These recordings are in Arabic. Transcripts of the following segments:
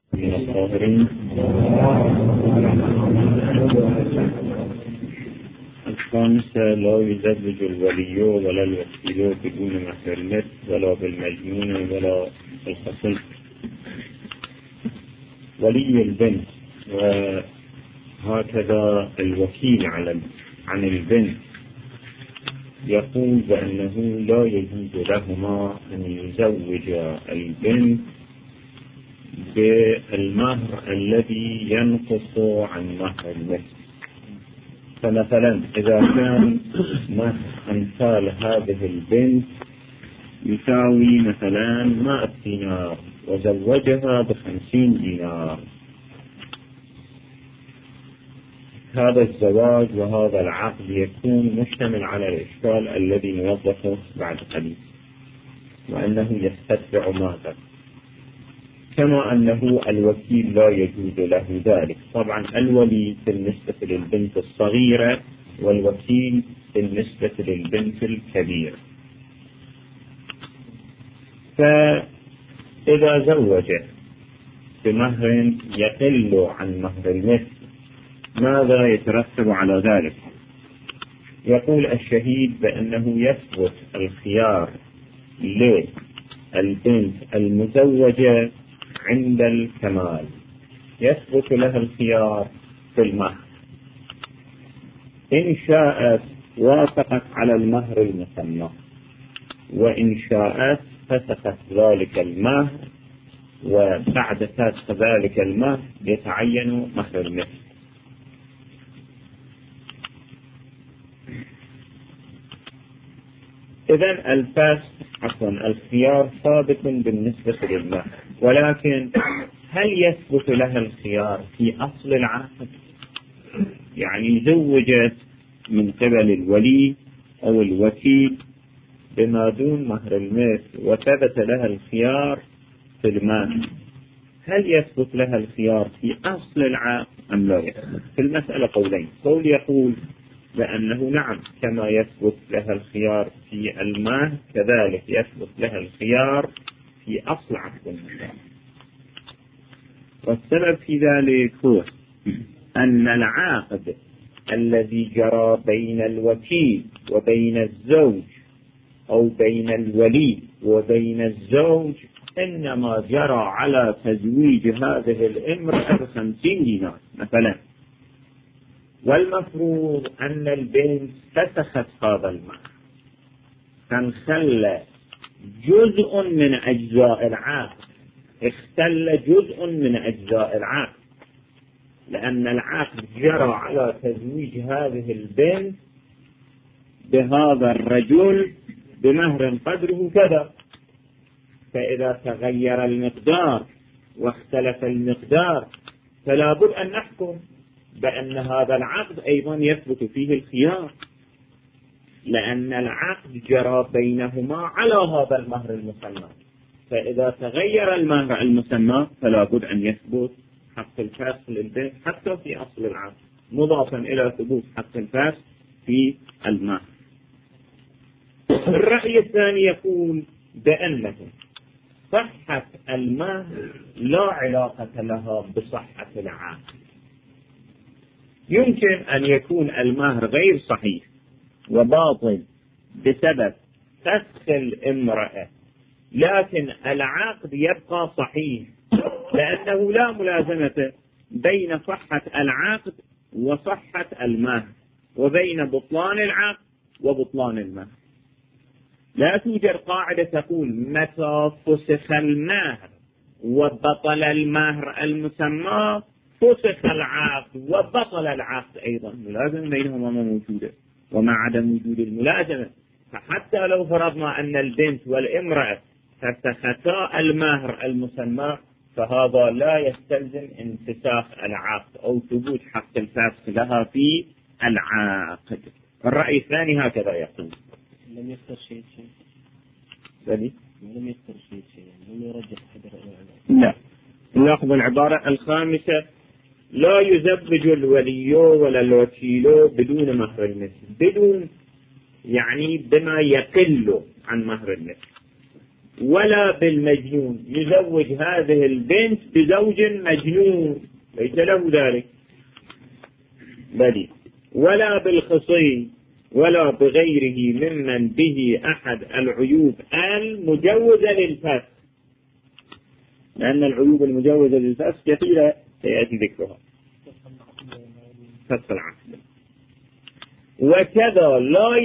من الطاهرين. الخامسة: لا يزوج الولي ولا الوكيل بدون مهر المثل ولا بالمجنون ولا الخصي. ولي البنت وهكذا الوكيل عن البنت يقول بأنه لا يجوز لهما أن يزوج البنت بالمهر الذي ينقص عن مهر المثل. فمثلا إذا كان مهر أمثال هذه البنت يساوي مثلا 100 دينار وزوجها ب50 دينار، هذا الزواج وهذا العقد يكون مشتمل على الإشكال الذي نوضحه بعد قليل، وأنه يستتبع ماذا، كما أنه الوكيل لا يجوز له ذلك. طبعا الولي بالنسبة للبنت الصغيرة والوكيل بالنسبة للبنت الكبيرة. فإذا زوجه بمهر يقل عن مهر المثل ماذا يترتب على ذلك؟ يقول الشهيد بأنه يثبت الخيار للبنت المزوجة عند الكمال، يثبت لها الخيار في المهر. إن شاءت وافقت على المهر المسمى، وإن شاءت فسخت ذلك المهر، وبعد فسخ ذلك المهر يتعين مهر المثل. إذن الخيار ثابت بالنسبة للمهر، ولكن هل يثبت لها الخيار في أصل العقد؟ يعني زوجت من قبل الولي أو الوكيل بما دون مهر المثل وثبت لها الخيار في المهر، هل يثبت لها الخيار في أصل العقد أم لا يثبت؟ في المسألة قولين: قول يقول بأنه نعم، كما يثبت لها الخيار في المهر كذلك يثبت لها الخيار في أصل عقد النكاح. والسبب في ذلك هو أن العقد الذي جرى بين الوكيل وبين الزوج أو بين الولي وبين الزوج إنما جرى على تزويج هذه الامرأة ب50 دينار مثلا، والمفروض أن البنت فسخت هذا المهر، فانخل جزء من أجزاء العقد، اختل جزء من أجزاء العقد، لأن العقد جرى على تزويج هذه البنت بهذا الرجل بمهر قدره كذا. فإذا تغير المقدار واختلف المقدار فلا بد أن نحكم بأن هذا العقد أيضا يثبت فيه الخيار، لأن العقد جرى بينهما على هذا المهر المسمى. فإذا تغير المهر المسمى فلا بد أن يثبت حق الفسخ للبنت حتى في أصل العقد، مضافا إلى ثبوت حق الفسخ في المهر. الرأي الثاني يقول بأنه صحة المهر لا علاقة لها بصحة العقد. يمكن أن يكون المهر غير صحيح وباطل بسبب فسخ الامرأة، لكن العقد يبقى صحيح، لأنه لا ملازمة بين صحة العقد وصحة المهر، وبين بطلان العقد وبطلان المهر. لا توجد قاعدة تقول متى فسخ المهر وبطل المهر المسمى فسخ العقد وبطل العقد أيضا. ملازمة بينهما موجودة، ومع عدم وجود الملازمة فحتى لو فرضنا أن البنت والامرأة فسختا المهر المسمى فهذا لا يستلزم انفساخ العقد أو ثبوت حق الفسخ لها في العقد. الرأي الثاني هكذا يقول. لم يذكر شيء لم يذكر شيء لم يرجح حدر. لا، نأخذ العبارة الخامسة: لا يزوج الولي ولا الوكيل بدون مهر المثل، بدون يعني بما يقل عن مهر المثل. ولا بالمجنون، يزوج هذه البنت بزوج مجنون ليس له ذلك بديل، ولا بالخصي ولا بغيره ممن به أحد العيوب المجوزة للفسخ، لأن العيوب المجوزة للفسخ كثيرة سيأتي ذكرها. فسخ العقد. وكذا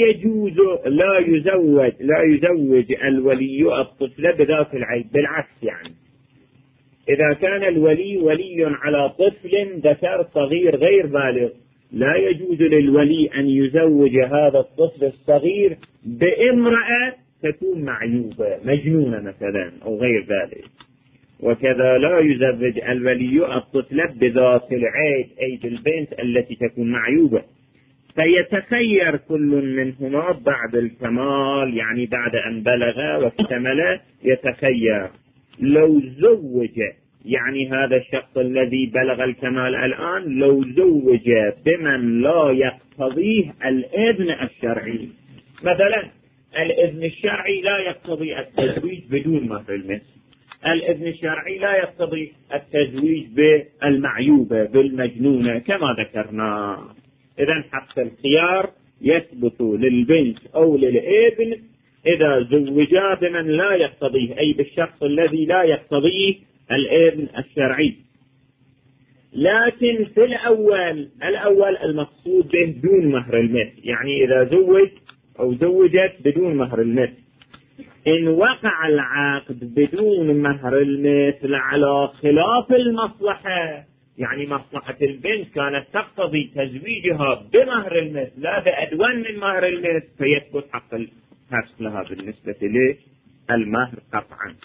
لا يزوج الولي الطفل بذات العيب، بالعكس يعني إذا كان الولي ولي على طفل ذكر صغير غير بالغ لا يجوز للولي أن يزوج هذا الطفل الصغير بامرأة تكون معيوبة مجنونة مثلا أو غير ذلك. وكذا لا يزوج الولي الطفل بذات العيب أي بالبنت التي تكون معيوبة، فيتخير كل منهما بعد الكمال، يعني بعد أن بلغ واكتمل يتخير. لو زوج يعني هذا الشخص الذي بلغ الكمال الآن لو زوج بمن لا يقتضيه الإذن الشرعي، مثلا الإذن الشرعي لا يقتضي التزويج بدون مهر المثل، الإذن الشرعي لا يقتضي التزويج بالمعيوبة بالمجنونة كما ذكرنا. إذن حق الخيار يثبت للبنت أو للابن إذا زوجا بمن لا يقتضيه أي بالشخص الذي لا يقتضيه الإذن الشرعي. لكن في الأول المقصود به دون مهر المثل، يعني إذا زوج أو زوجت بدون مهر المثل. إن وقع العقد بدون مهر المثل على خلاف المصلحة، يعني مصلحة البنت كانت تقتضي تزويجها بمهر المثل لا بأدون من مهر المثل، فيثبت حق الفسخ لها بالنسبة للمهر قطعا.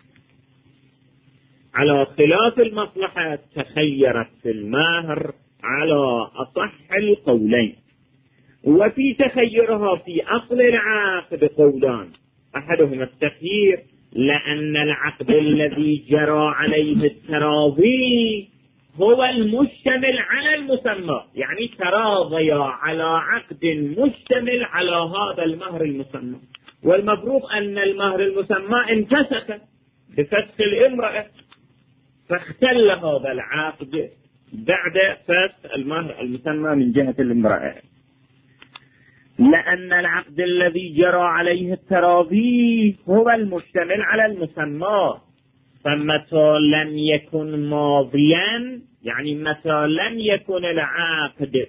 على خلاف المصلحة تخيرت في المهر على أصح القولين. وفي تخيرها في أصل العقد قولان، أحدهما التخيير لأن العقد الذي جرى عليه التراضي هو المشتمل على المسمى، يعني تراضيا على عقد مشتمل على هذا المهر المسمى، والمفروض أن المهر المسمى انفسخ بفسخ الامرأة، فاختل هذا العقد بعد فسخ المهر المسمى من جهة الامرأة. لأن العقد الذي جرى عليه التراضي هو المشتمل على المسمى، فمتى لم يكن ماضيا، يعني متى لم يكن العقد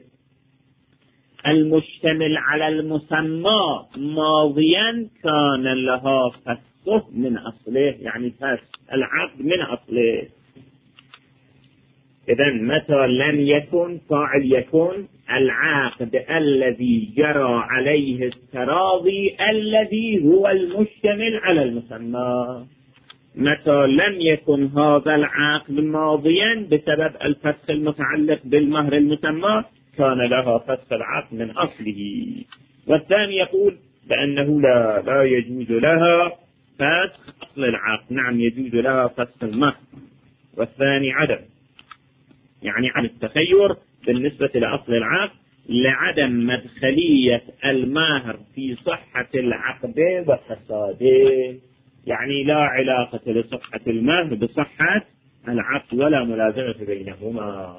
المشتمل على المسمى ماضيا كان لها فسخه من أصله، يعني فسخ العقد من أصله. إذن متى لم يكن فاعل يكون العقد الذي جرى عليه التراضي الذي هو المشتمل على المسمى، متى لم يكن هذا العقد ماضيا بسبب الفسخ المتعلق بالمهر المسمى كان لها فسخ العقد من أصله. والثاني يقول بأنه لا يجوز لها فسخ أصل العقد، نعم يجوز لها فسخ المهر، والثاني عدم، يعني عن التخير بالنسبة لأصل العقد لعدم مدخلية المهر في صحة العقد وفساده، يعني لا علاقة لصحة المهر بصحة العقد ولا ملازمة بينهما.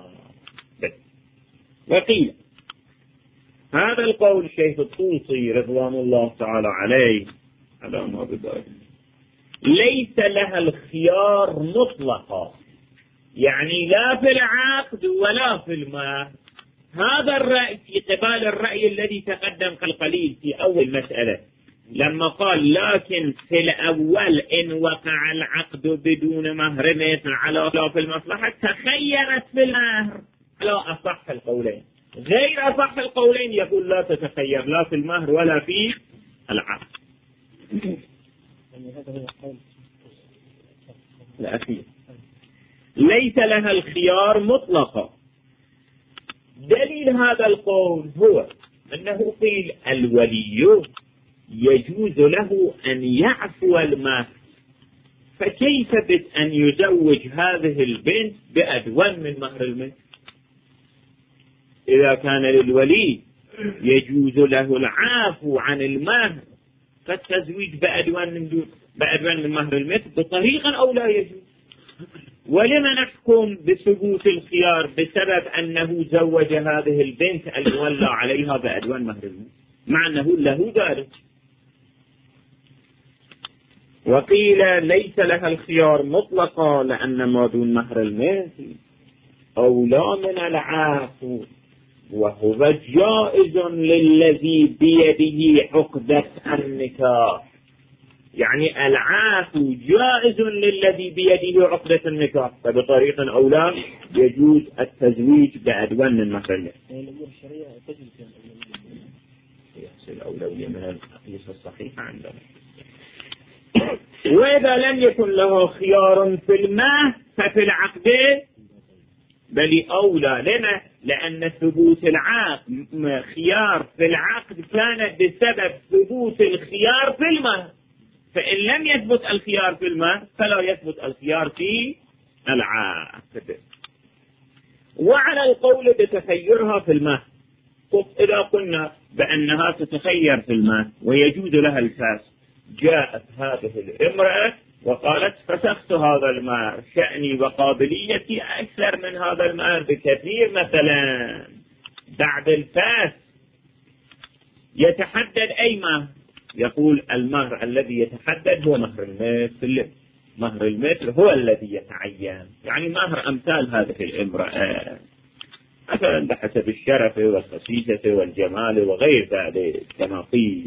وقيل هذا القول الشيخ الطوسي رضوان الله تعالى عليه على ما بذلك ليس لها الخيار مطلقا، يعني لا في العقد ولا في المهر. هذا الرأي في قبال الرأي الذي تقدم قليل في أول مسألة لما قال لكن في الأول إن وقع العقد بدون مهر مثل على خلاف المصلحة تخيرت في المهر على أصح القولين. غير أصح القولين يقول لا تتخير لا في المهر ولا في العقد. الأخير ليس لها الخيار مطلقا. دليل هذا القول هو أنه قيل الولي يجوز له أن يعفو المهر، فكيف أن يزوج هذه البنت بأدون من مهر المثل؟ إذا كان للولي يجوز له العفو عن المهر فالتزويج بأدون من دون، بأدون من مهر المثل بطريقة أو لا يجوز. ولما نحكم بثبوت الخيار؟ بسبب أنه زوج هذه البنت المولى عليها بأدون مهر المثل، مع أنه له ذلك. وقيل ليس لها الخيار مطلقا، لأن ما دون مهر المثل أولى من العفو، وهو جائز للذي بيده عقدة النكاح. يعني العفو جائز للذي بيده عقدة النكاح، فبطريق أولى يجوز التزويج بأدون من مهر المثل. الأمور الشرعية تجوز الأولوية من الأقيس الصحيحة عندنا. وإذا لم يكن له خيار في المهر ففي العقد بل أولى. لما؟ لأن ثبوت العقد خيار في العقد كان بسبب ثبوت الخيار في المهر، فإن لم يثبت الخيار في المهر فلا يثبت الخيار في العقد. وعلى القول بتخيرها في المهر، إذا قلنا بأنها تتخير في المهر ويجوز لها الفاس، جاءت هذه الامرأة وقالت فسخت هذا المهر، شأني وقابليتي أكثر من هذا المهر بكثير، مثلا بعد الفاس يتحدد أي مهر؟ يقول المهر الذي يتحدد هو مهر المثل. مهر المثل هو الذي يتعين، يعني مهر أمثال هذه الامرأة مثلا بحسب الشرف والخسيسة والجمال وغير ذلك كما قيل.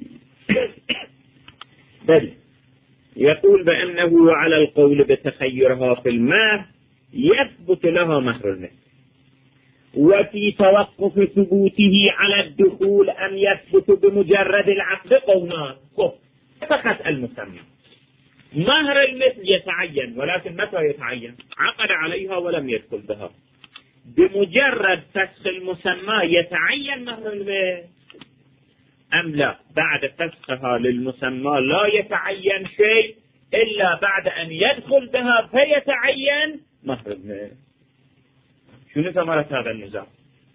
بل يقول بأنه على القول بتخيرها في المهر يثبت لها مهر المثل. وفي توقف ثبوته على الدخول أم يثبت بمجرد العقد قولان. فقط المسمى مهر المثل يتعين، ولكن متى يتعين؟ عقد عليها ولم يدخل بها. بمجرد فسخ المسمى يتعين مهر المثل أم لا؟ بعد فسخها للمسمى لا يتعين شيء إلا بعد أن يدخل بها فيتعين مهر المثل. شنو ثمرة هذا النزاع؟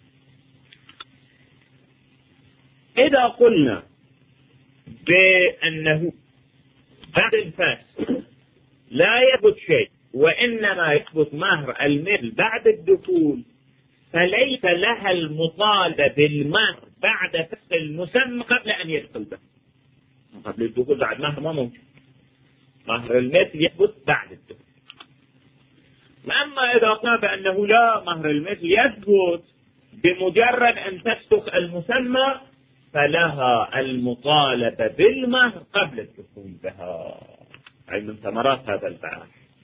إذا قلنا بأنه بعد الفسخ لا يثبت شيء وإنما يثبت مهر المثل بعد الدخول، فليس لها المطالبة بالمهر بعد فسخ المسمى قبل أن يدخل به. قبل الدخول بعد مهر ما موجود، مهر المثل يثبت بعد الدخول. أما إذا قال بأنه لا، مهر المثل يثبت بمجرد أن تفسخ المسمى، فلها المطالبة بالمهر قبل الدخول بها. أي من ثمرات هذا البحث.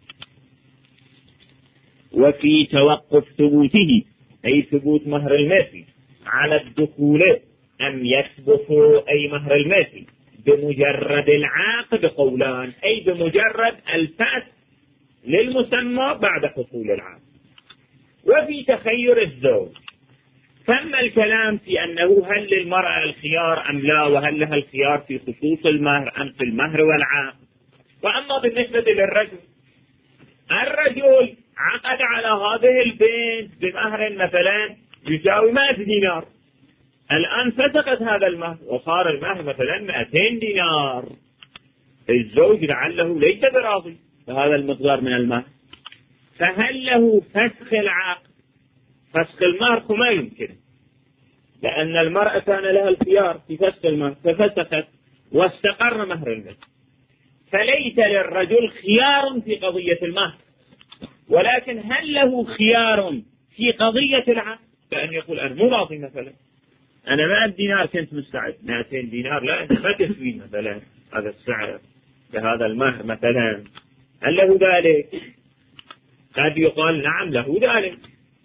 وفي توقف ثبوته أي ثبوت مهر المثل على الدخول أم يثبت أي مهر المثل بمجرد العقد قولان، أي بمجرد الفسخ للمسمى بعد حصول العقد. وفي تخير الزوج ثم الكلام في أنه هل للمرأة الخيار أم لا، وهل لها الخيار في خصوص المهر أم في المهر والعقد. وأما بالنسبة للرجل، الرجل عقد على هذه البنت بمهر مثلا يساوي 100 دينار، الآن فسقت هذا المهر وصار المهر مثلا 200 دينار. الزوج لعله ليس براضي بهذا المقدار من المهر، فهل له فسخ العقد؟ فسخ المهر ما يمكن، لأن المرأة كان لها الخيار في فسخ المهر ففسخت واستقر مهر المثل، فليس للرجل خيار في قضية المهر. ولكن هل له خيار في قضية العقد؟ بأن يقول أنا مو راضي مثلا، أنا 100 دينار كنت مستعد، 200 دينار لا، أنت ما تسوي مثلا هذا السعر بهذا المهر مثلا، هل له ذلك؟ قد يقال نعم له ذلك،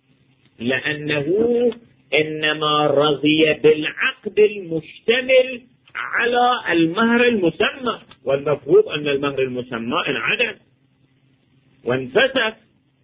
لأنه إنما رضي بالعقد المشتمل على المهر المسمى، والمفروض أن المهر المسمى انعدم وانفسخ.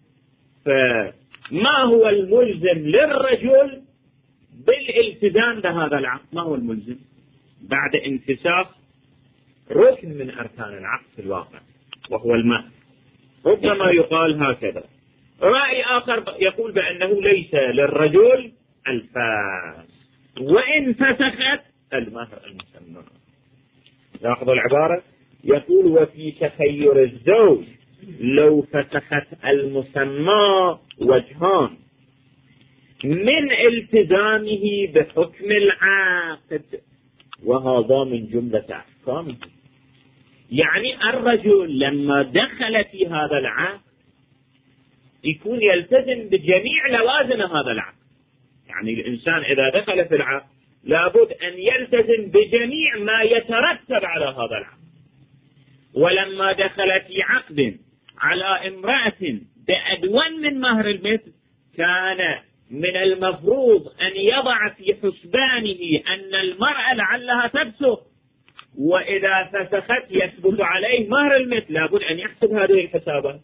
فما هو الملزم للرجل بالالتزام بهذا العقد؟ ما هو الملزم بعد انفساخ ركن من أركان العقد في الواقع وهو المهر؟ ربما يقال هكذا. رأي آخر يقول بأنه ليس للرجل الفاس وإن فسخت المهر المسمى. لاحظوا العبارة، يقول وفي تخير الزوج لو فسخت المسمى وجهان من التزامه بحكم العقد، وهذا من جملة أحكامه. يعني الرجل لما دخل في هذا العقد يكون يلتزم بجميع لوازم هذا العقد. يعني الإنسان إذا دخل في العقد لابد أن يلتزم بجميع ما يترتب على هذا العقد. ولما دخل في عقد على امرأة بأدون من مهر المثل كان من المفروض أن يضع في حسبانه أن المرأة لعلها تفسخ، وإذا فسخت يثبت عليه مهر المثل، لابد أن يحسب هذه الحسابات.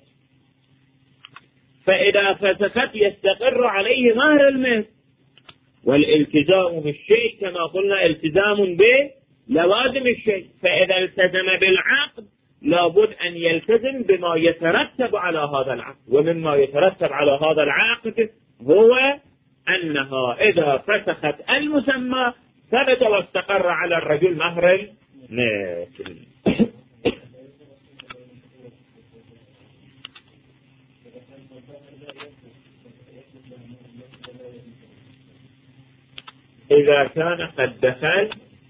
فإذا فسخت يستقر عليه مهر المثل، والالتزام بالشيء كما قلنا التزام بلوازم الشيء. فإذا التزم بالعقد لابد أن يلتزم بما يترتب على هذا العقد، ومما يترتب على هذا العقد هو أنها إذا فسخت المسمى ثبت واستقر على الرجل مهر المثل. إذا كان قد دخل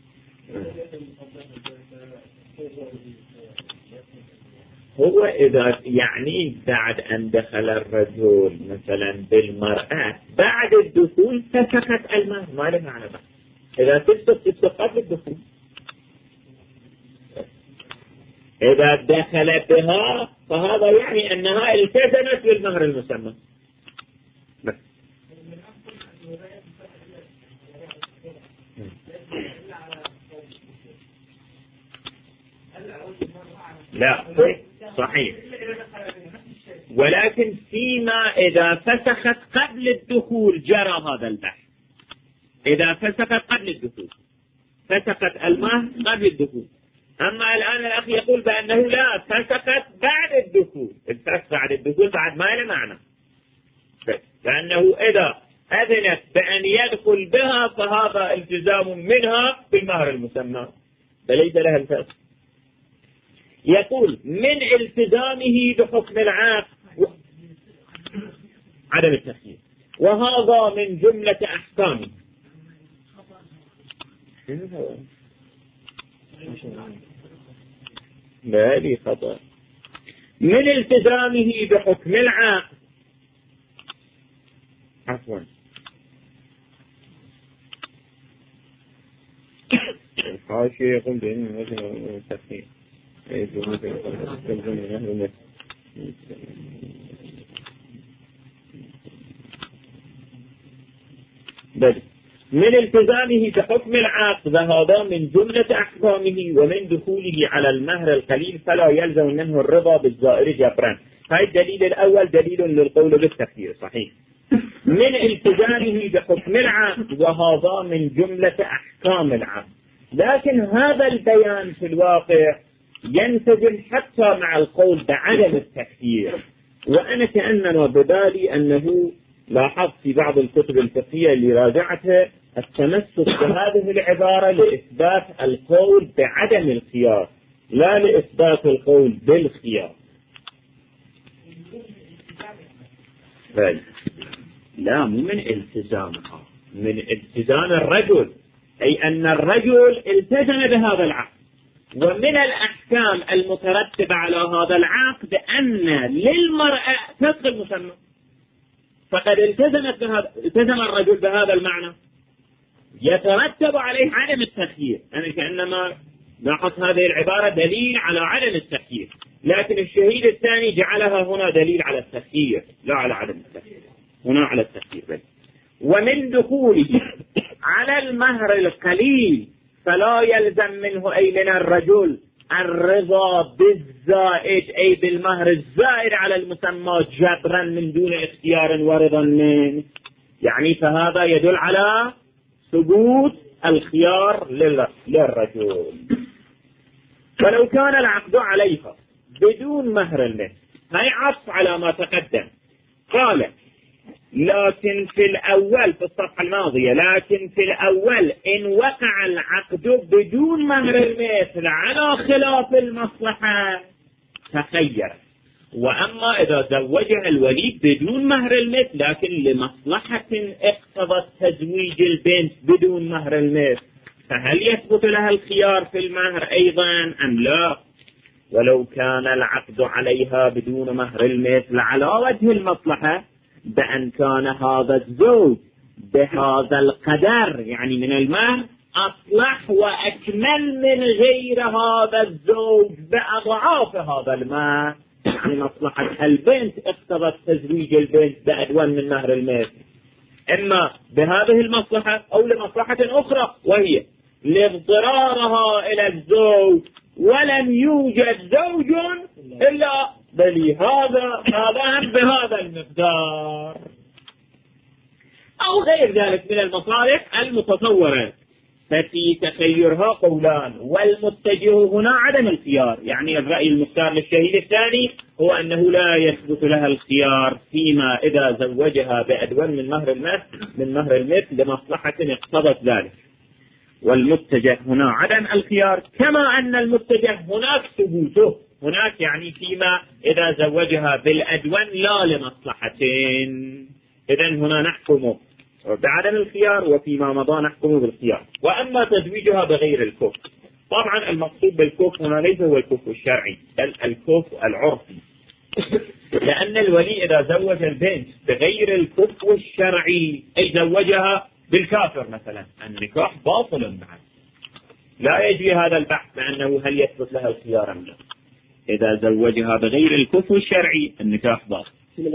هو إذا يعني بعد أن دخل الرجل مثلا بالمرأة بعد الدخول فسخت المهر ما له معنى بقى. إذا تفسخ قبل الدخول، إذا دخل بها فهذا يعني أنها التزمت بالمهر المسمى. لا صحيح، ولكن فيما إذا فسخت قبل الدخول جرى هذا البحث. إذا فسخت قبل الدخول فسخت المهر قبل الدخول. أما الآن الأخ يقول بأنه لا فسخت بعد الدخول. الفسخ بعد الدخول بعد ما له معنى، لأنه إذا أذنت بأن يدخل بها فهذا التزام منها بالمهر المسمى فليس لها الفسخ. يقول من التزامه بحكم العقد عدم التخيير، وهذا من جملة أحكامه. لا لي خطأ. من التزامه بحكم العقد عفوا الحاشية يقول بأنه مثل التخيير بل من التزامه بحكم العقد، هذا من جملة أحكامه. ومن دخوله على المهر القليل فلا يلزم منه الرضا بالزائر جبرا. هاي الدليل الأول دليل للقول بالتخيير صحيح. من التزامه بحكم العقد، وهذا من جملة أحكام العقد. لكن هذا البيان في الواقع ينسجم حتى مع القول بعدم التكفير. وأنا كأننا ببالي أنه لاحظت في بعض الكتب الفقهية اللي راجعتها التمسك بهذه العبارة لإثبات القول بعدم الخيار لا لإثبات القول بالخيار. لا مو من التزامها، من التزام الرجل، أي أن الرجل التزم بهذا العقد. ومن الأحكام المترتبة على هذا العقد أن للمرأة فسخ المسمى، فقد التزم الرجل بهذا المعنى، يترتب عليه عدم التخيير. أنا كأنما لاحظت هذه العبارة دليل على عدم التخيير، لكن الشهيد الثاني جعلها هنا دليل على التخيير لا على عدم التخيير، هنا على التخيير بل. ومن دخوله على المهر القليل فلا يلزم منه أي من الرجل الرضا بالزائد أي بالمهر الزائد على المسمى جبرا من دون اختيار ورضا منه. يعني فهذا يدل على ثبوت الخيار للرجل. فلو كان العقد عليها بدون مهر المثل، هي عطف على ما تقدم. قال لكن في الأول في الصفحة الماضية، لكن في الأول إن وقع العقد بدون مهر المثل على خلاف المصلحة تخير. وأما إذا زوجها الولي بدون مهر المثل لكن لمصلحة اقتضت تزويج البنت بدون مهر المثل، فهل يثبت لها الخيار في المهر أيضا أم لا؟ ولو كان العقد عليها بدون مهر المثل على وجه المصلحة بأن كان هذا الزوج بهذا القدر يعني من المهر أصلح وأكمل من غير هذا الزوج بأضعاف هذا المهر، يعني مصلحة البنت اقتضت تزويج البنت بأدون من مهر المثل، إما بهذه المصلحة أو لمصلحة أخرى وهي لاضطرارها إلى الزوج ولم يوجد زوج إلا بل هذا بهذا المقدار، أو غير ذلك من المصالح المتصورة. ففي تخيرها قولان، والمتجه هنا عدم الخيار، يعني الرأي المختار للشهيد الثاني هو أنه لا يثبت لها الخيار فيما إذا زوجها بأدون من مهر المثل لمصلحة اقتضت ذلك، والمتجه هنا عدم الخيار، كما أن المتجه هناك ثبوته، هناك يعني فيما إذا زوجها بالأدون لا لمصلحتين، إذن هنا نحكم بعدم الخيار وفيما مضى نحكم بالخيار. وأما تزويجها بغير الكفء، طبعا المقصود بالكفء هنا ليس هو الكفء الشرعي بل الكفء العرفي، لأن الولي إذا زوج البنت بغير الكفء الشرعي أي زوجها بالكافر مثلا النكاح باطل معه، لا يجري هذا البحث بأنه هل يثبت لها الخيار أم لا. إذا زوجها بغير الكفء الشرعي النكاح باطل.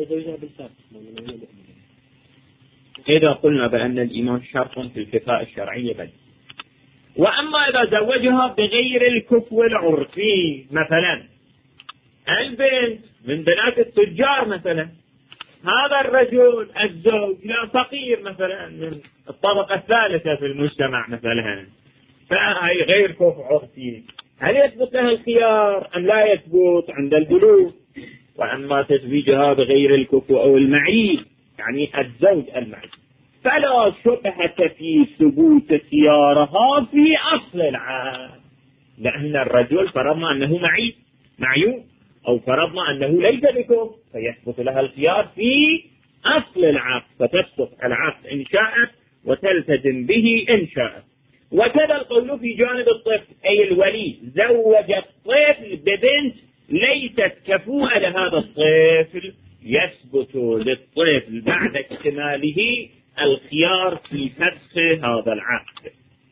إذا قلنا بأن الإيمان شرط في الكفاءة الشرعية بل. وأما إذا زوجها بغير الكفء العرفي، مثلا البنت من بنات التجار مثلا، هذا الرجل الزوج لا فقير مثلا من الطبقة الثالثة في المجتمع مثلا، فهي غير كفء عرفي، هل يثبت لها الخيار أم لا يثبت عند البلوغ؟ وأما تزويجها بغير الكفء أو المعيب يعني الزوج المعيب فلا شبهة في ثبوت خيارها في أصل العقد، لأن الرجل فرضنا أنه معيوب أو فرضنا أنه ليس بكفء فيثبت لها الخيار في أصل العقد، فتسقط العقد إن شاءت وتلتزم به إن شاءت. وكذا القول في جانب الطفل، أي الولي زوج الطفل ببنت ليست كفوءة لهذا الطفل، يثبت للطفل بعد اكتماله الخيار في فسخ هذا العقد.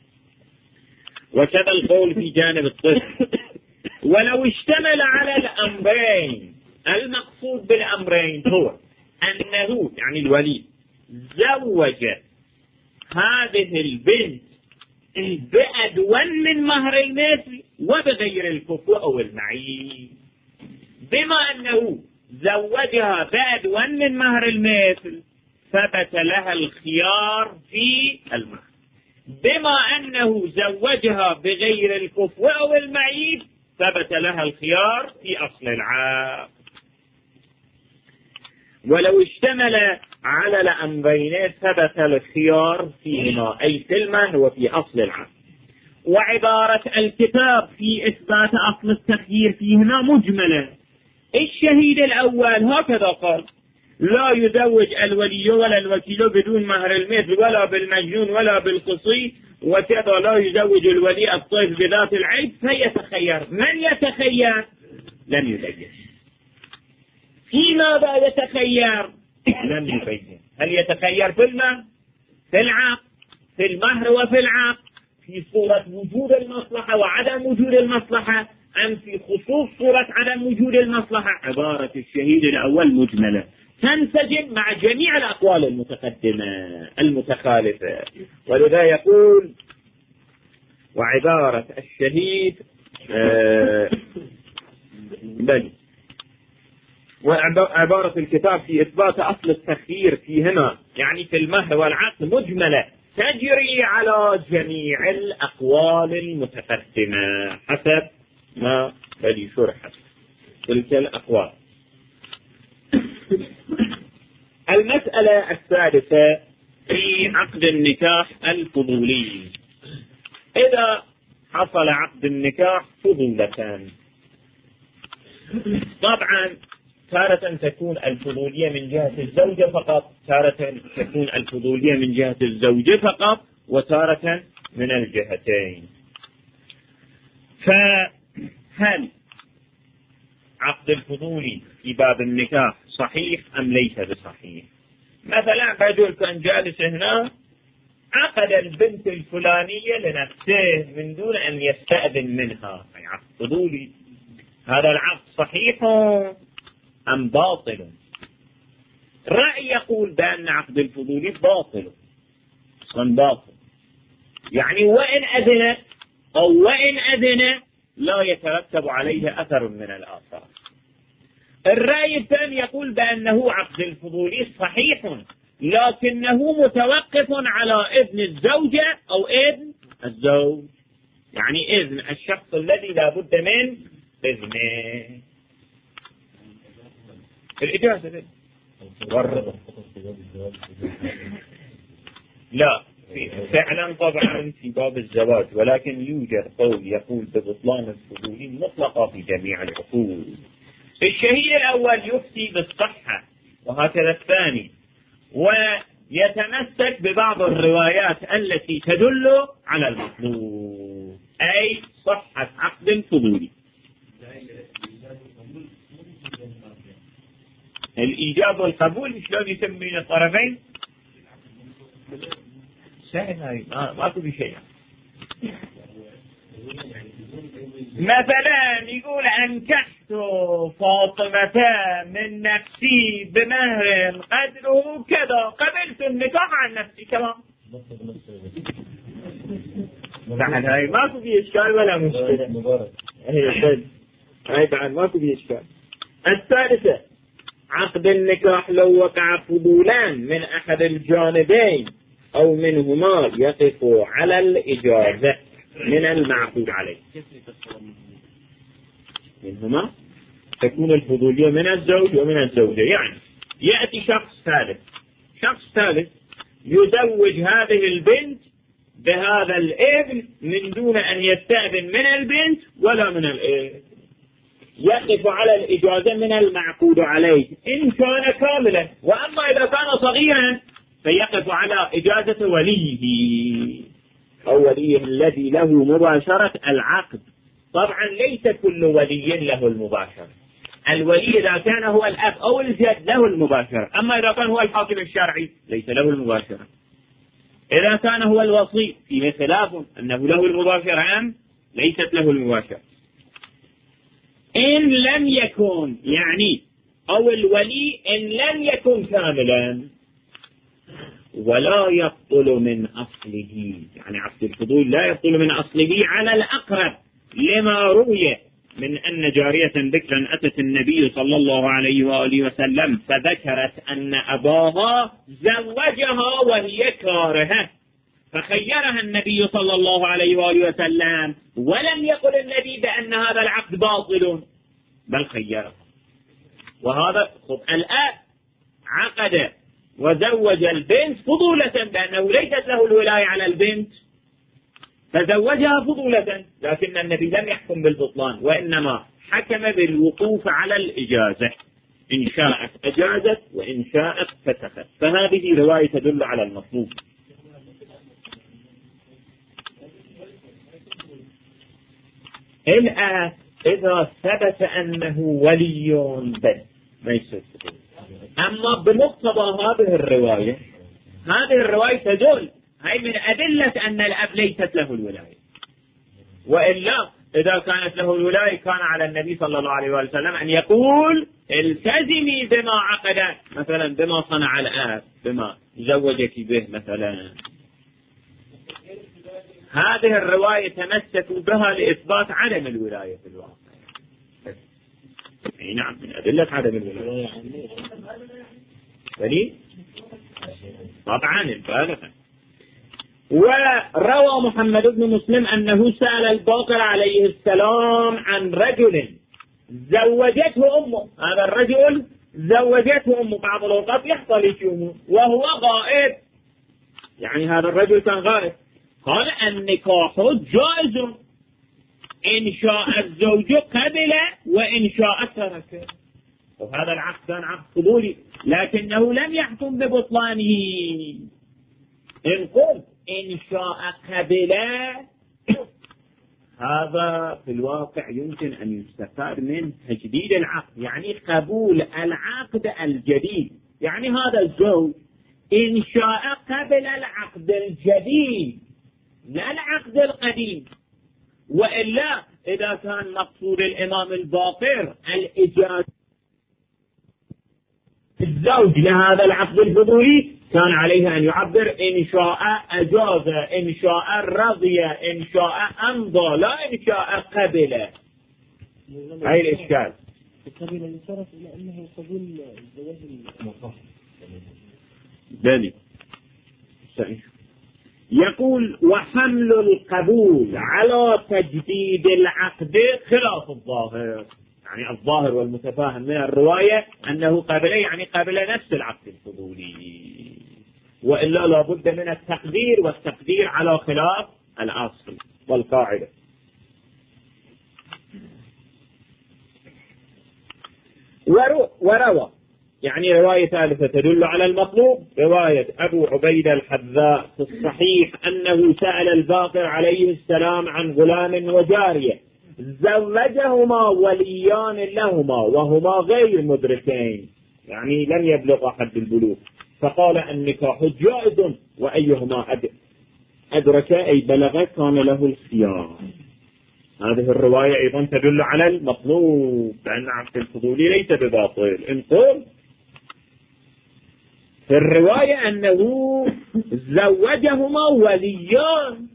وكذا القول في جانب الطفل ولو اشتمل على الأمرين، المقصود بالأمرين هو أنه يعني الولي زوج هذه البنت بأدون من مهر المثل وبغير الكفء أو المعيب، بما أنه زوجها بأدون من مهر المثل ثبت لها الخيار في المهر، بما أنه زوجها بغير الكفء أو المعيب ثبت لها الخيار في أصل العقد. ولو اشتمل على الأمرين ثبت الخيار فيهما أي في المهر وفي أصل العقد. وعبارة الكتاب في إثبات أصل التخيير فيهما مجملة. الشهيد الأول هكذا قال: لا يزوج الولي ولا الوكيل بدون مهر المثل ولا بالمجنون ولا بالقصي، وكذا لا يزوج الولي الطيف بذات العيب فيتخير. من يتخير؟ لم يبين. في ماذا يتخير؟ لم يبين. هل يتخير في المهر، في العقد، في المهر وفي العقد، في صورة وجود المصلحة وعدم وجود المصلحة، أم في خصوص صورة عدم وجود المصلحة؟ عبارة الشهيد الأول مجملة تنسجم مع جميع الأقوال المتقدمة المتخالفة، ولذا يقول: وعبارة الشهيد بل وعبارة الكتاب في إثبات أصل التخيير فيهما يعني في المهر والعقد مجملة تجري على جميع الأقوال المتقدمة حسب ما بل شرحت تلك الأقوال. المسألة الثالثة في عقد النكاح الفضولي. إذا حصل عقد النكاح فضولة، طبعا تارة تكون الفضولية من جهة الزوجة فقط، تارة تكون الفضولية من جهة الزوجة فقط، وتارة من الجهتين. فهل عقد الفضولي في باب النكاح صحيح أم ليس بصحيح؟ مثلا رجل كان جالس هنا عقد البنت الفلانية لنفسه من دون أن يستأذن منها، أي عقد فضولي. هذا العقد صحيح أم باطل؟ رأي يقول بأن عقد الفضولي باطل، أصلا باطل، يعني وإن أذن أو وإن أذن لا يترتب عليه أثر من الآثار. الرأي الثاني يقول بأنه عقد الفضولي صحيح، لكنه متوقف على إذن الزوجة أو إذن الزوج، يعني إذن الشخص الذي لا بد من إذنه. الإجازة والرضا لا فعلا طبعا في باب الزواج، ولكن يوجد قول يقول ببطلان الفضولي مطلقة في جميع العقود. الشهيد الأول يفتي بالصحة وهكذا الثاني، ويتمسك ببعض الروايات التي تدل على المطلوب، أي صحة عقد فضولي. الإيجاب والقبول شلون يسمين الطرفين؟ سهل هاي، ماكو بشيء. مثلا يقول أنكحت فاطمة من نفسي بمهر قدره كذا، قبلت النكاح عن نفسي كمان. بعد هاي ماكو في إشكال ولا مشكلة، هاي بعد ماكو في إشكال. الثالثة عقد النكاح لو وقع فضولان من أحد الجانبين أو منهما يقف على الإجازة من المعقود عليه. منهما تكون الفضولية من الزوج ومن الزوجة، يعني يأتي شخص ثالث يزوج هذه البنت بهذا الابن من دون أن يستأذن من البنت ولا من الابن، يقف على الإجازة من المعقود عليه إن كان كاملا، وأما إذا كان صغيرا فيقف على إجازة وليه أو وليه الذي له مباشرة العقد. طبعا ليس كل ولي له المباشرة، الولي إذا كان هو الأب أو الجد له المباشرة، أما إذا كان هو الحاكم الشرعي ليس له المباشرة. إذا كان هو الوصي فيه خلاف أنه له المباشرة أم ليست له المباشرة. إن لم يكن يعني أو الولي إن لم يكن كاملا ولا يبطل من أصله، يعني عقد الفضول لا يبطل من أصله على الأقرب، لما روي من أن جارية بكرا أتت النبي صلى الله عليه وآله وسلم فذكرت أن أباها زوجها وهي كارهة، فخيرها النبي صلى الله عليه وآله وسلم، ولم يقل النبي بأن هذا العقد باطل بل خيرها. وهذا الآب عقد وزوج البنت فضولة بأنه ليست له الولاية على البنت فزوجها فضولة، لكن النبي لم يحكم بالبطلان وإنما حكم بالوقوف على الإجازة، إن شاءت أجازت وإن شاءت فسخت. فهذه رواية تدل على المطلوب. الآن إذا ثبت أنه ولي بس ما يصير، أما بمقتضى هذه الرواية تدل هي من أدلة أن الأب ليست له الولاية، وإلا إذا كانت له الولاية كان على النبي صلى الله عليه وسلم أن يقول التزمي بما عقد، مثلا بما صنع الآب بما زوجك به مثلا. هذه الرواية تمسكوا بها لإثبات عدم الولاية في الواقع. نعم من أدلة عدم الولاية دليل طبعا البالغة. وروى محمد بن مسلم أنه سأل الباقر عليه السلام عن رجل زوجته أمه، هذا الرجل زوجته أم بعض الأوقات يحصل يشوفون وهو غائب، يعني هذا الرجل كان غائب. قال النكاح جائز إن شاء الزوج قبل وإن شاء ترك. وهذا العقد كان عقد فضولي لكنه لم يحكم ببطلانه. إن قلت إن شاء قبل، هذا في الواقع يمكن أن يستفاد من تجديد العقد، يعني قبول العقد الجديد. يعني هذا الزوج إن شاء قبل العقد الجديد لا العقد القديم، وإلا إذا كان مقصود الإمام الباقر الإجازة الزوج لهذا العقد الفضولي كان عليه أن يعبر إن شاء أجاز، إن شاء رضي، إن شاء أمضى، لا إن شاء قبل. هاي الإشكال. قبل الانصراف إلى أنه قبول الزواج المصاحب. بلي. يقول وحمل القبول على تجديد العقد خلاف الظاهر، يعني الظاهر والمتفاهم من الرواية أنه قبل، يعني قبل نفس العقد الفضولي، وإلا لابد من التقدير، والتقدير على خلاف الأصل والقاعدة. وروى يعني رواية ثالثة تدل على المطلوب، رواية أبو عبيدة الحذاء في الصحيح أنه سأل الباقر عليه السلام عن غلام وجارية زوجهما وليان لهما وهما غير مدركين، يعني لم يبلغ حد البلوغ، فقال النكاح جائز وأيهما أدرك أي بلغ كان له الخيار. هذه الرواية أيضا تدل على المطلوب، لأن عقد الفضولي ليس بباطل. إن قل في الرواية أنه زوجهما وليان،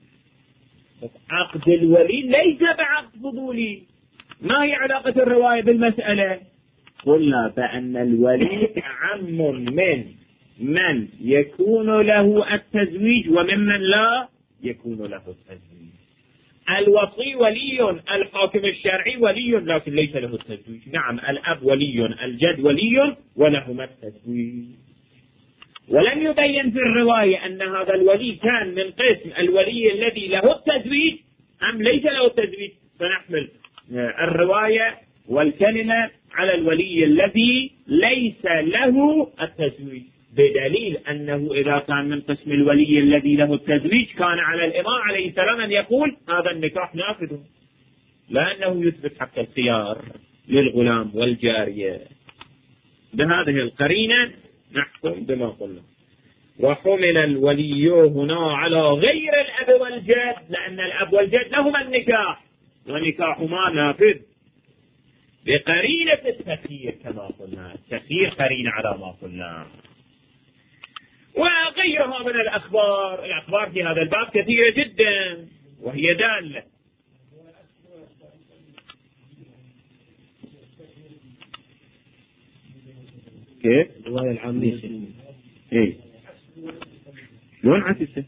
عقد الولي ليس بعقد فضولي. ما هي علاقة الرواية بالمسألة؟ قلنا بأن الولي عم من يكون له التزويج وممن لا يكون له التزويج. الوصي ولي، الحاكم الشرعي ولي لكن ليس له التزويج. نعم الأب ولي، الجد ولي ولهما التزويج. ولم يبين في الرواية أن هذا الولي كان من قسم الولي الذي له التزويج أم ليس له التزويج، فنحمل الرواية والكلمة على الولي الذي ليس له التزويج، بدليل أنه إذا كان من قسم الولي الذي له التزويج كان على الإمام عليه السلام أن يقول هذا النكاح نافذ، لأنه يثبت حق الخيار للغلام والجارية. بهذه القرينة نحكم بما قلنا. وحمل الولي هنا على غير الأب والجد، لأن الأب والجد لهما النكاح ونكاحهما نافذ بقرينة التخيير كما قلنا. التخيير قرينة على ما قلنا. وغيرها من الأخبار في هذا الباب كثيرة جدا وهي دالة. كيف؟ الرواية العامية. ايه شلون عكسه؟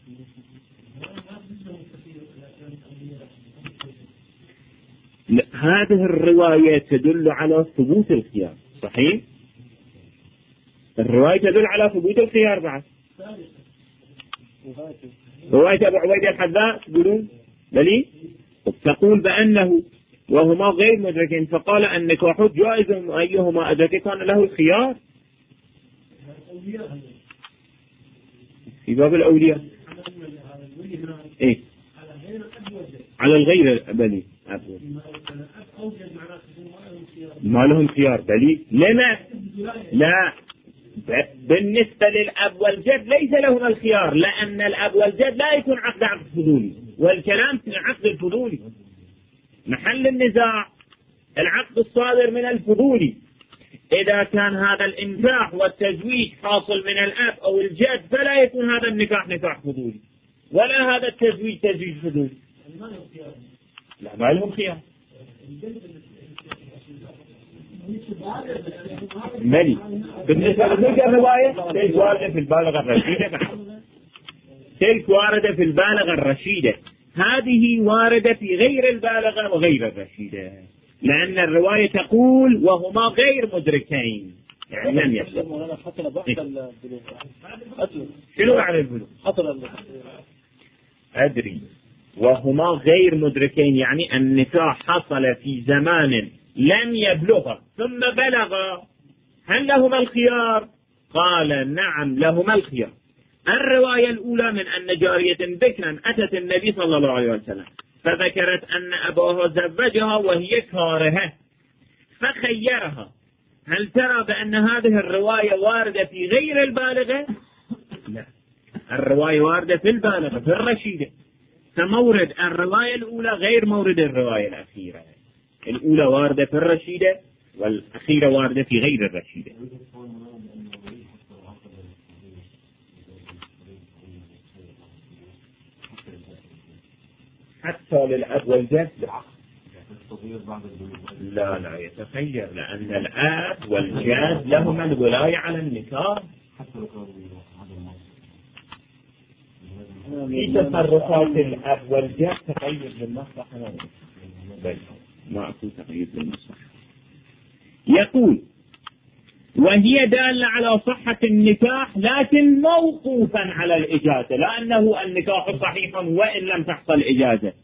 هذه الرواية تدل على ثبوت الخيار، صحيح؟ الرواية تدل على ثبوت الخيار بعد. رواية أبو عبيدة الحذاء تقولون بلي تقول بأنه وهما غير مدركين، فقال النكاح جائز أيهما أدرك كان له الخيار في باب الأولياء. إيه على الغير بلي ما لهم خيار بلي. لما لا بالنسبة للأب والجد ليس لهم الخيار، لأن الأب والجد لا يكون عقد فضولي، والكلام في العقد الفضولي محل النزاع العقد الصادر من الفضولي. إذا كان هذا الإنكاح والتزويج حاصل من الأب أو الجد فلا يكون هذا النكاح نكاح فضولي، ولا هذا التزويج تزويج فضولي. لا ما لهم خيار. ملي بالنسبة لتلك الرواية تلك واردة في البالغة الرشيدة. تلك واردة في البالغة الرشيدة، هذه واردة في غير البالغة وغير الرشيدة، لأن الرواية تقول وهما غير مدركين، يعني لم يبلغ. حصل بعد البلوغ. شنو معنى البلوغ؟ حصل أدري. وهما غير مدركين، يعني النكاح حصل في زمان لم يبلغ ثم بلغ، هل لهما الخيار؟ قال نعم لهما الخيار. الرواية الأولى من أن جارية بكرا أتت النبي صلى الله عليه وسلم فذكرت أن أباها زوجها وهي كارهة فخيرها. هل ترى بأن هذه الرواية واردة في غير البالغة؟ لا، الرواية واردة في البالغة في الرشيدة، فمورد الرواية الأولى غير مورد الرواية الأخيرة. الأولى واردة في الرشيدة والأخيرة واردة في غير الرشيدة. حتى للأب والجد لا يتخير، لأن الأب والجد لهما الولاية على النكاح. في تصرفات الأب والجد تقيد بالمصلحة، بل ما أكون تقييد بالمصلحة. يقول وهي دالة على صحة النكاح لكن موقوفا على الإجازة، لأنه النكاح صحيح وإن لم تحصل إجازة،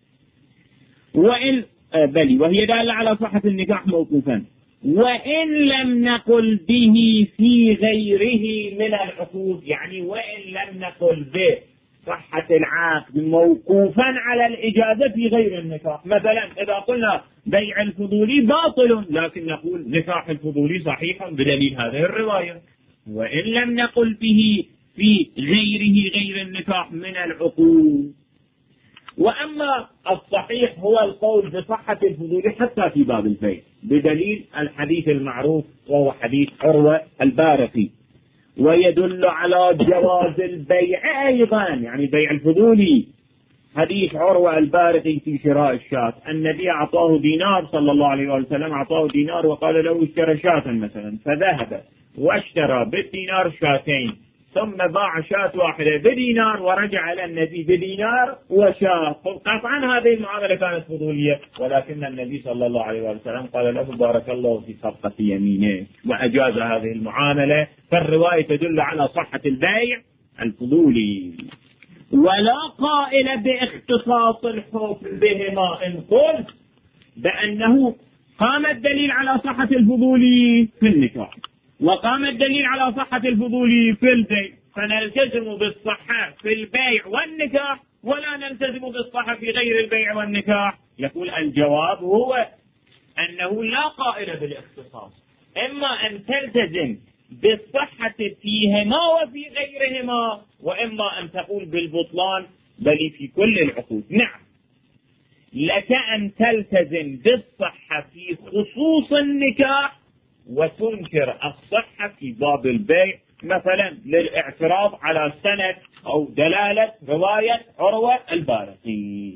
وهي دالة على صحة النكاح موقوفا وإن لم نقل به في غيره من العقود، يعني وإن لم نقل به صحة العقد موقوفا على الإجازة في غير النكاح. مثلا إذا قلنا بيع الفضولي باطل لكن نقول نكاح الفضولي صحيح بدليل هذه الرواية، وإن لم نقل به في غيره غير النكاح من العقود. وأما الصحيح هو القول بصحة الفضولي حتى في باب البيع بدليل الحديث المعروف وهو حديث عروة البارقي، ويدل على جواز البيع أيضا، يعني بيع الفضولي. حديث عروة البارقي في شراء الشاة، النبي أعطاه دينار صلى الله عليه وسلم، أعطاه دينار وقال له اشترى شاة مثلا، فذهب واشترى بالدينار شاتين ثم باع شاة واحدة بدينار ورجع إلى النبي بدينار وشاة. قطعا هذه المعاملة كانت فضولية، ولكن النبي صلى الله عليه وسلم قال له بارك الله في صفقة يمينه وأجاز هذه المعاملة. فالرواية تدل على صحة البيع الفضولي. ولا قائل باختصاص الحكم بهما إن قلت بأنه قام الدليل على صحة الفضولي في النكاح وقام الدليل على صحة الفضول في البيع، فنلتزم بالصحة في البيع والنكاح ولا نلتزم بالصحة في غير البيع والنكاح. يقول الجواب هو أنه لا قائل بالاختصاص، إما أن تلتزم بالصحة فيهما وفي غيرهما، وإما أن تقول بالبطلان بل في كل العقود. نعم، لك أن تلتزم بالصحة في خصوص النكاح وتنكر الصحة في باب البيع، مثلا للاعتراض على سند أو دلالة رواية عروة البارقي.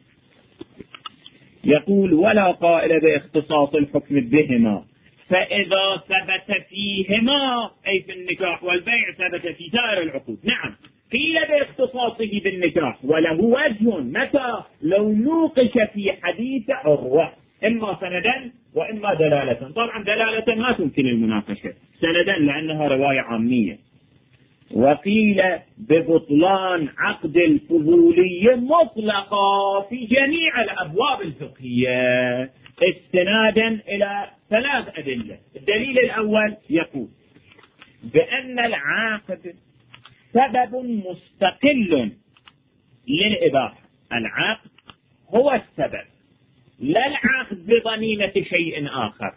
يقول ولا قائل باختصاص الحكم بهما، فإذا ثبت فيهما أي في النكاح والبيع ثبت في سائر العقود. نعم، قيل باختصاصه بالنكاح وله وجه متى لو نوقش في حديث عروة، إما سندا وإما دلالة. طبعا دلالة ما تمكن المناقشة، سندا لأنها رواية عامية. وقيل ببطلان عقد الفضولية مطلقا في جميع الأبواب الفقهية استنادا إلى 3 أدلة. الدليل الأول يقول بأن العاقد سبب مستقل للإباحة، العقد هو السبب لا العقد بضميمة شيء آخر.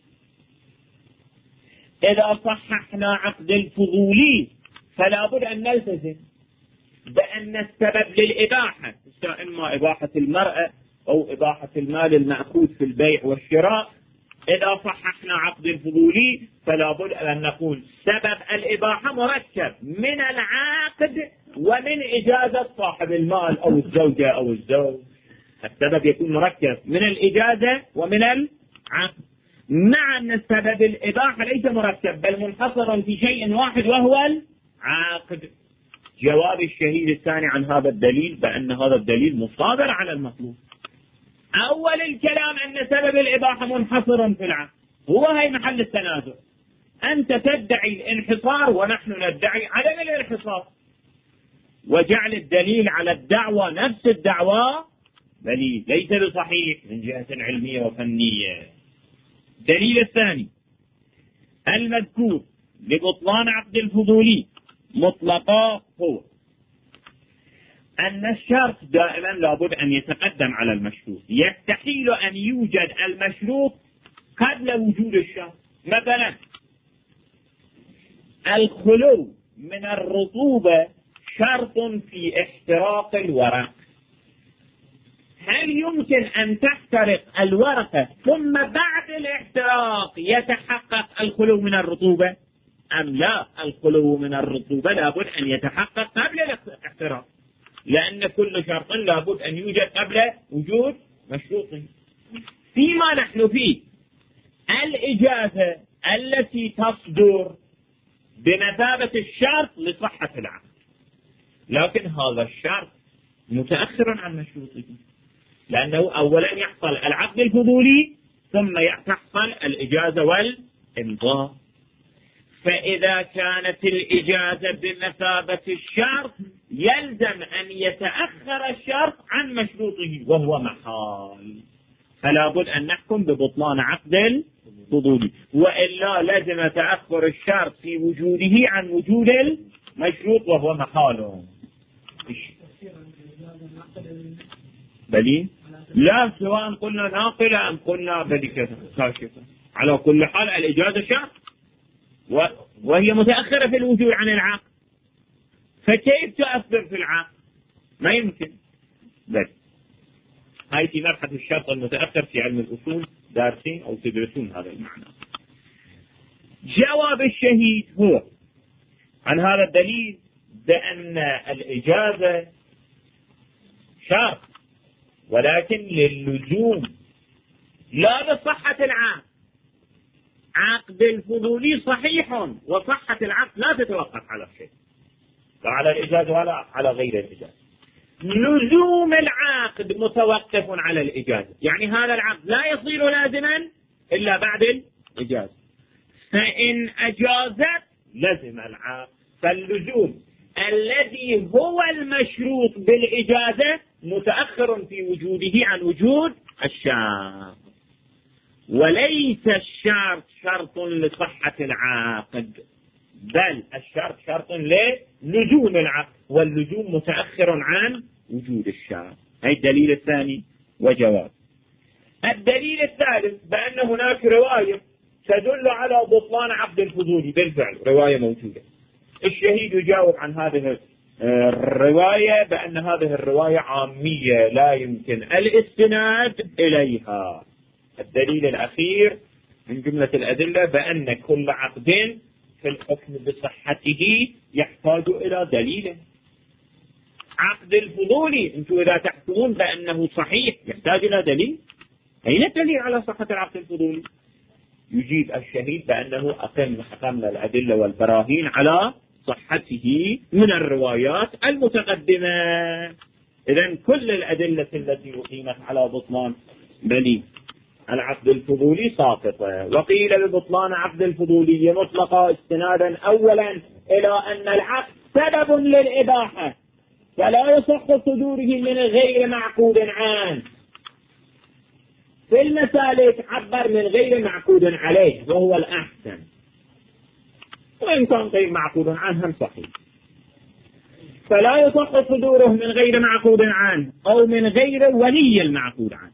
إذا صححنا عقد الفضولي فلا بد أن نلتزم بأن السبب للإباحة، إما إباحة المرأة أو إباحة المال المأخوذ في البيع والشراء. إذا صححنا عقد الفضولي فلا بد أن نقول سبب الإباحة مركب من العقد ومن إجازة صاحب المال أو الزوجة أو الزوج. السبب يكون مركب من الإجازة ومن العقد، مع أن السبب الإباحة ليس مركب بل منحصر في شيء واحد وهو العقد. جواب الشهيد الثاني عن هذا الدليل بأن هذا الدليل مصادر على المطلوب. أول الكلام أن سبب الإباحة منحصر في العقد، هو هي محل التنازع. أنت تدعي الانحصار ونحن ندعي عدم الانحصار، وجعل الدليل على الدعوة نفس الدعوة بل ليس بصحيح من جهة علمية وفنية. الدليل الثاني المذكور لبطلان عقد الفضولي مطلقا هو أن الشرط دائما لابد أن يتقدم على المشروط، يستحيل أن يوجد المشروط قبل وجود الشرط. مثلا الخلو من الرطوبة شرط في احتراق الورق، هل يمكن أن تحترق الورقة ثم بعد الاحتراق يتحقق الخلو من الرطوبة أم لا؟ الخلو من الرطوبة لابد أن يتحقق قبل الاحتراق، لأن كل شرط لابد أن يوجد قبل وجود مشروط. فيما نحن فيه الإجازة التي تصدر بمثابة الشرط لصحة العقد، لكن هذا الشرط متأخر عن مشروطه، لأنه أولا يحصل العقد الفضولي ثم تحصل الإجازة والإمضاء. فإذا كانت الإجازة بمثابة الشرط يلزم أن يتأخر الشرط عن مشروطه وهو محال، فلا بد أن نحكم ببطلان عقد الفضولي، وإلا لازم تأخر الشرط في وجوده عن وجود المشروط وهو محال. بلي لا، سواء قلنا ناقلة أم قلنا بلي كاشفة، على كل حال الإجازة شرط وهي متأخرة في الوجود عن العقد، فكيف تؤثر في العقد؟ ما يمكن. بس هاي في مبحث الشرط المتأخر في علم الأصول دارسين أو تدرسون هذا المعنى. جواب الشهيد هو عن هذا الدليل بأن الإجازة شرط ولكن للزوم لا لصحة العقد. عقد الفضولي صحيح وصحة العقد لا تتوقف على شيء، لا على الإجازة ولا على غير الإجازة. لزوم العقد متوقف على الإجازة، يعني هذا العقد لا يصير لازما إلا بعد الإجازة، فإن أجازت لزم العقد، فاللزوم الذي هو المشروط بالإجازة متأخر في وجوده عن وجود الشرط، وليس الشرط شرط لصحة العقد، بل الشرط شرط للزوم العقد، واللزوم متأخر عن وجود الشرط. هذا الدليل الثاني وجواب. الدليل الثالث بأن هناك رواية تدل على بطلان عقد الفضولي، بالفعل رواية موجودة. الشهيد يجاوب عن هذه الرواية بأن هذه الرواية عامية لا يمكن الاستناد إليها. الدليل الأخير من جملة الأدلة بأن كل عقد في الحكم بصحته يحتاج إلى دليل. عقد الفضولي أنتم إذا تحكمون بأنه صحيح يحتاج إلى دليل. أين الدليل على صحة العقد الفضولي؟ يجيب الشهيد بأنه أقمنا الأدلة والبراهين على صحته من الروايات المتقدمة. إذن كل الأدلة التي أقيمت على بطلان بلي العقد الفضولي ساقطة. وقيل ببطلان عقد الفضولي مطلقا استنادا أولا إلى أن العقد سبب للإباحة فلا يصح صدوره من غير معقود عنه. في المسالك عبر من غير معقود عليه وهو الأحسن، وإن كان غير معقود عنه هم صحيح. فلا يصح صدوره من غير معقود عنه أو من غير ولي المعقود عنه،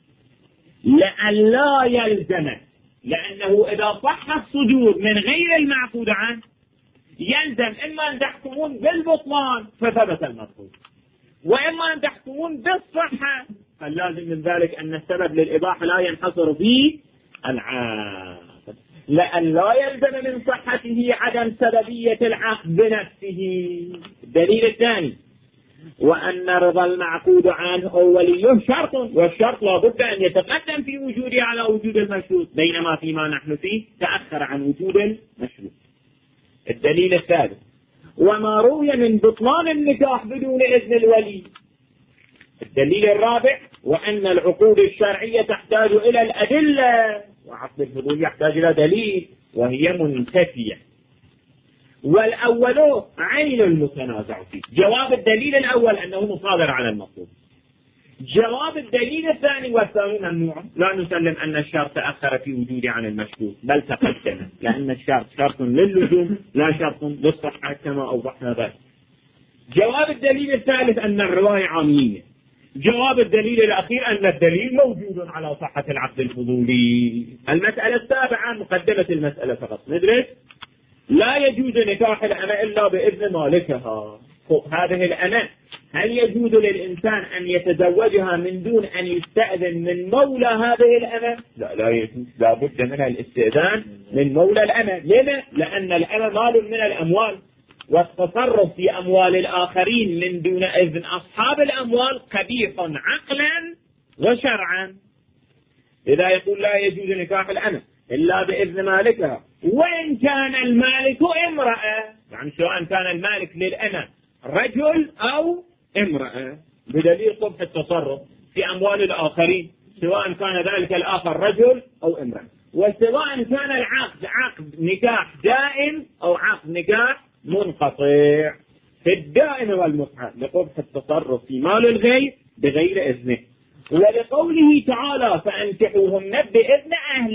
لئلا يلزم، لأنه إذا صح الصدور من غير المعقود عنه يلزم إما أن تحكمون بالبطلان فثبت المطلوب، وإما أن تحكمون بالصحة، فاللازم من ذلك أن السبب للإباحة لا ينحصر في العقد، لأن لا يلزم من صحته عدم سببية العقد بنفسه. الدليل الثاني وأن رضا المعقود عنه أو وليه شرط، والشرط لا بد أن يتقدم في وجوده على وجود المشروط، بينما فيما نحن فيه تأخر عن وجود المشروط. الدليل الثالث وما روي من بطلان النكاح بدون إذن الولي. الدليل الرابع وأن العقود الشرعية تحتاج إلى الأدلة، وعقد الفضول يحتاج إلى دليل، وهي منتفية، والأول عين المتنازع فيه. جواب الدليل الأول أنه مصادر على المطلوب. جواب الدليل الثاني والثاني ممنوع، لا نسلم أن الشرط تأخر في وجوده عن المشروط بل تقدم، لأن الشرط شرط للزوم لا شرط للصحة كما أوضحنا ذلك. جواب الدليل الثالث أن الرواية عامية. جواب الدليل الأخير أن الدليل موجود على صحة العقد الفضولي. المسألة السابعة مقدمة المسألة فقط ندرس. لا يجوز نكاح الأمة إلا بإذن مالكها. هذه الأمة هل يجوز للإنسان أن يتزوجها من دون أن يستأذن من مولى هذه الأمة؟ لا يجوز، لا بد من الاستئذان من مولى الأمة. لما؟ لأن الأمة مال من الأموال، والتصرف في أموال الآخرين من دون إذن أصحاب الأموال قبيح عقلا وشرعا. إذا يقول لا يجوز نكاح الأمة إلا بإذن مالكها، وإن كان المالك امرأة، يعني سواء كان المالك للأمة رجل أو امرأة، بدليل قبح التصرف في أموال الآخرين سواء كان ذلك الآخر رجل أو امرأة، وسواء كان العقد عقد نكاح دائم أو عقد نكاح منقطع. في الدائم والمصحف لقبح التصرف في مال الغير بغير إذنه. ولقوله تعالى فأنكحوهن بإذن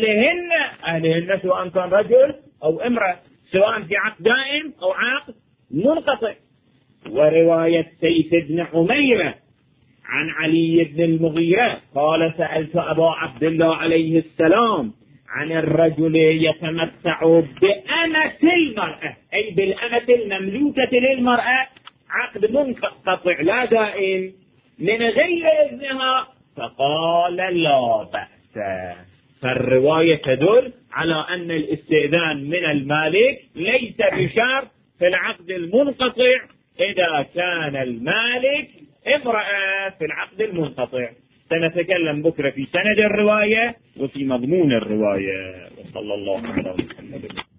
أهلهن سواء كان رجل أو امرأة، سواء في عقد دائم أو عقد منقطع. ورواية سيف بن عميرة عن علي بن المغيرة قال سألت أبا عبد الله عليه السلام عن الرجل يتمتع بأمة المرأة، أي بالأمة المملوكة للمرأة، عقد منقطع لا دائم من غير إذنها، فقال لا بأس. فالرواية تدل على أن الاستئذان من المالك ليس بشرط في العقد المنقطع إذا كان المالك امرأة في العقد المنقطع. سنتكلم بكرة في سند الرواية وفي مضمون الرواية. وصلى الله على محمد.